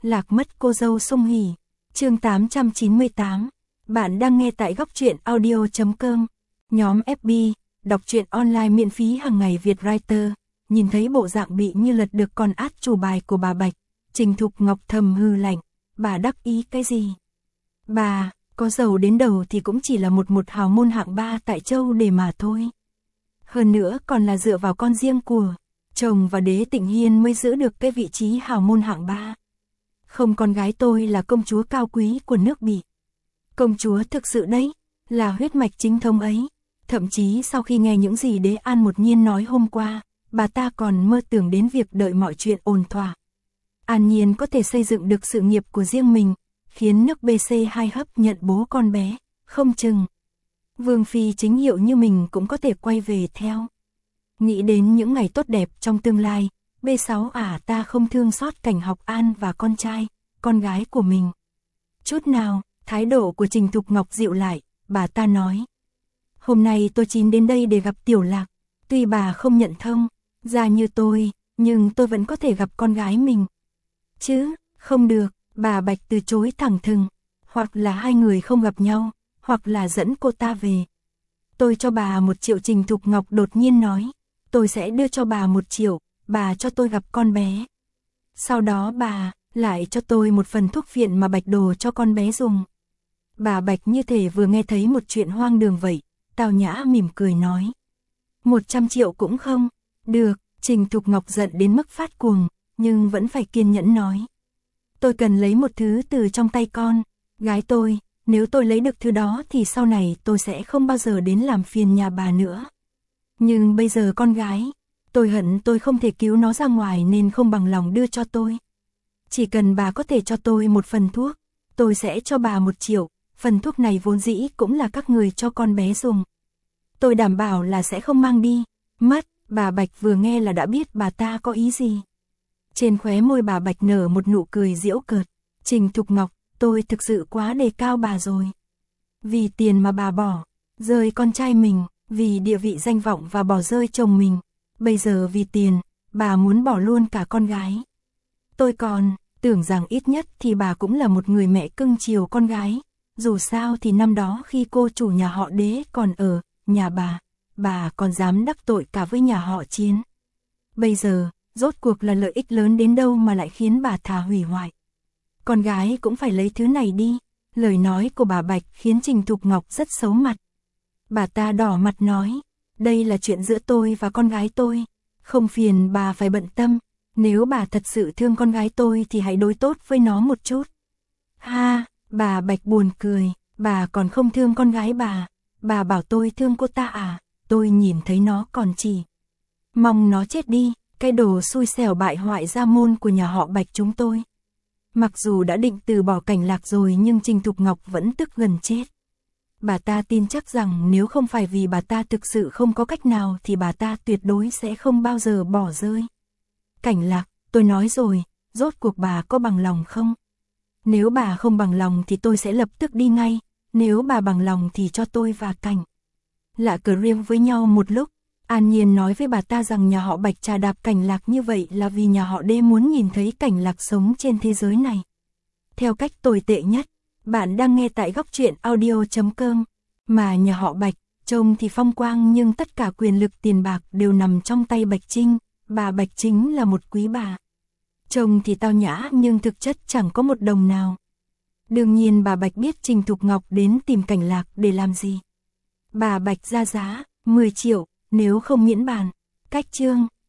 Lạc mất cô dâu sung hỉ. Chương 898. Bạn đang nghe tại góc truyện audio.com. Nhóm FB, đọc truyện online miễn phí hàng ngày Việt Writer. Nhìn thấy bộ dạng bị như lật được con át chủ bài của bà Bạch, Trình Thục Ngọc thầm hư lạnh. Bà đắc ý cái gì? Bà, có giàu đến đầu thì cũng chỉ là một hào môn hạng 3 tại châu để mà thôi. Hơn nữa còn là dựa vào con riêng của chồng và Đế Tịnh Hiên mới giữ được cái vị trí hào môn hạng 3. Không, con gái tôi là công chúa cao quý của nước Bỉ. Công chúa thực sự đấy, là huyết mạch chính thống ấy. Thậm chí sau khi nghe những gì Đế An Một Nhiên nói hôm qua, bà ta còn mơ tưởng đến việc đợi mọi chuyện ổn thỏa. An Nhiên có thể xây dựng được sự nghiệp của riêng mình, khiến nước BC2 hấp nhận bố con bé, không chừng Vương Phi chính hiệu như mình cũng có thể quay về theo. Nghĩ đến những ngày tốt đẹp trong tương lai, B6 ta không thương xót cảnh Học An và con trai, con gái của mình. Chút nào, thái độ của Trình Thục Ngọc dịu lại, bà ta nói. Hôm nay tôi chín đến đây để gặp Tiểu Lạc, tuy bà không nhận thông ra như tôi, nhưng tôi vẫn có thể gặp con gái mình. Chứ, không được, bà Bạch từ chối thẳng thừng, hoặc là hai người không gặp nhau, hoặc là dẫn cô ta về. Tôi cho bà 1 triệu, Trình Thục Ngọc đột nhiên nói. Tôi sẽ đưa cho bà 1 triệu, bà cho tôi gặp con bé. Sau đó bà lại cho tôi một phần thuốc phiện mà Bạch đồ cho con bé dùng. Bà Bạch như thể vừa nghe thấy một chuyện hoang đường vậy, tao nhã mỉm cười nói. 100 triệu cũng không? Được, Trình Thục Ngọc giận đến mức phát cuồng, nhưng vẫn phải kiên nhẫn nói. Tôi cần lấy một thứ từ trong tay con gái tôi, nếu tôi lấy được thứ đó thì sau này tôi sẽ không bao giờ đến làm phiền nhà bà nữa. Nhưng bây giờ con gái, tôi hận tôi không thể cứu nó ra ngoài nên không bằng lòng đưa cho tôi. Chỉ cần bà có thể cho tôi một phần thuốc, tôi sẽ cho bà 1 triệu, phần thuốc này vốn dĩ cũng là các người cho con bé dùng. Tôi đảm bảo là sẽ không mang đi, mất. Bà Bạch vừa nghe là đã biết bà ta có ý gì. Trên khóe môi bà Bạch nở một nụ cười giễu cợt. Trình Thục Ngọc, tôi thực sự quá đề cao bà rồi. Vì tiền mà bà bỏ rơi con trai mình, vì địa vị danh vọng và bỏ rơi chồng mình. Bây giờ vì tiền, bà muốn bỏ luôn cả con gái. Tôi còn tưởng rằng ít nhất thì bà cũng là một người mẹ cưng chiều con gái. Dù sao thì năm đó khi cô chủ nhà họ Đế còn ở nhà bà còn dám đắc tội cả với nhà họ Chiến. Bây giờ, rốt cuộc là lợi ích lớn đến đâu mà lại khiến bà thà hủy hoại. Con gái cũng phải lấy thứ này đi. Lời nói của bà Bạch khiến Trình Thục Ngọc rất xấu mặt. Bà ta đỏ mặt nói, đây là chuyện giữa tôi và con gái tôi, không phiền bà phải bận tâm. Nếu bà thật sự thương con gái tôi thì hãy đối tốt với nó một chút. Ha, bà Bạch buồn cười, bà còn không thương con gái bà bảo tôi thương cô ta à? Tôi nhìn thấy nó còn chỉ mong nó chết đi, cái đồ xui xẻo bại hoại gia môn của nhà họ Bạch chúng tôi. Mặc dù đã định từ bỏ Cảnh Lạc rồi nhưng Trình Thục Ngọc vẫn tức gần chết. Bà ta tin chắc rằng nếu không phải vì bà ta thực sự không có cách nào thì bà ta tuyệt đối sẽ không bao giờ bỏ rơi Cảnh Lạc. Tôi nói rồi, rốt cuộc bà có bằng lòng không? Nếu bà không bằng lòng thì tôi sẽ lập tức đi ngay, nếu bà bằng lòng thì cho tôi và Cảnh Lạc cờ riêng với nhau một lúc. An Nhiên nói với bà ta rằng nhà họ Bạch trà đạp Cảnh Lạc như vậy là vì nhà họ Đế muốn nhìn thấy Cảnh Lạc sống trên thế giới này theo cách tồi tệ nhất. Bạn đang nghe tại góc truyện audio.com. Mà nhà họ Bạch, trông thì phong quang nhưng tất cả quyền lực tiền bạc đều nằm trong tay Bạch Trinh. Bà Bạch chính là một quý bà. Trông thì tao nhã nhưng thực chất chẳng có một đồng nào. Đương nhiên bà Bạch biết Trình Thục Ngọc đến tìm Cảnh Lạc để làm gì. Bà Bạch ra giá 10 triệu, nếu không miễn bàn. Cách chương